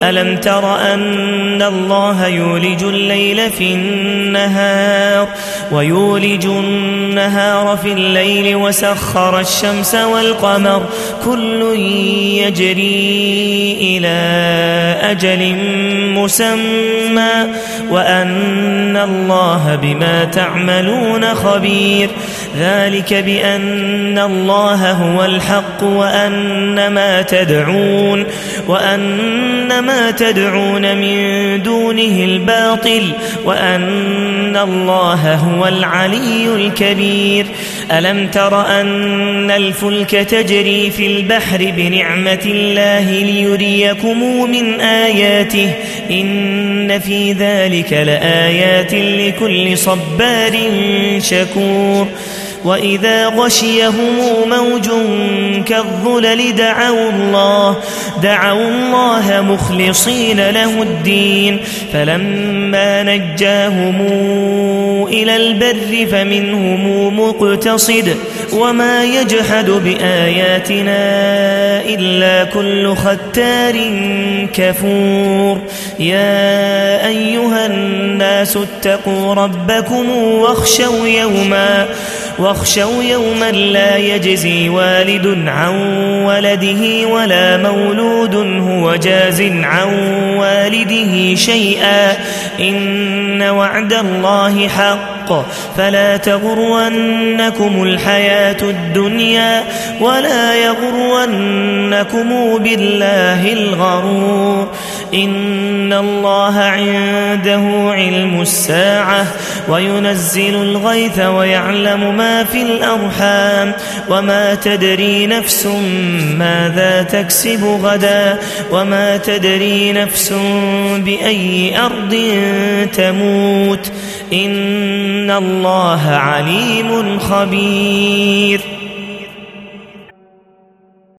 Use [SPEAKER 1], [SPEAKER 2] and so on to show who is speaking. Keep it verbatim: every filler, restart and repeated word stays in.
[SPEAKER 1] ألم تر أن الله يولج الليل في النهار ويولج النهار في الليل وسخر الشمس والقمر كل يجري إلى أجل مسمى وأن الله بما تعملون خبير ذلك بأن الله هو الحق وأن ما تدعون وأن ما تدعون من دونه الباطل وأن الله هو العلي الكبير ألم تر أن الفلك تجري في البحر بنعمة الله ليريكم من آياته إن في ذلك لآيات لكل صبار شكور وإذا غشيهم موج كالظلل دعوا الله دعوا الله مخلصين له الدين فلما نجاهم إلى البر فمنهم مقتصد وما يجحد بآياتنا إلا كل ختار كفور يا أيها الناس اتقوا ربكم واخشوا يوما واخشوا يوما لا يجزي والد عن ولده ولا مولود هو جاز عن والده شيئا إن وعد الله حق فلا تغرنكم الحياة الدنيا ولا يغرنكم بالله الغرور إن الله عنده علم الساعة وينزل الغيث ويعلم ما في الأرحام وما تدري نفس ماذا تكسب غدا وما تدري نفس بأي أرض تموت إن الله عليم خبير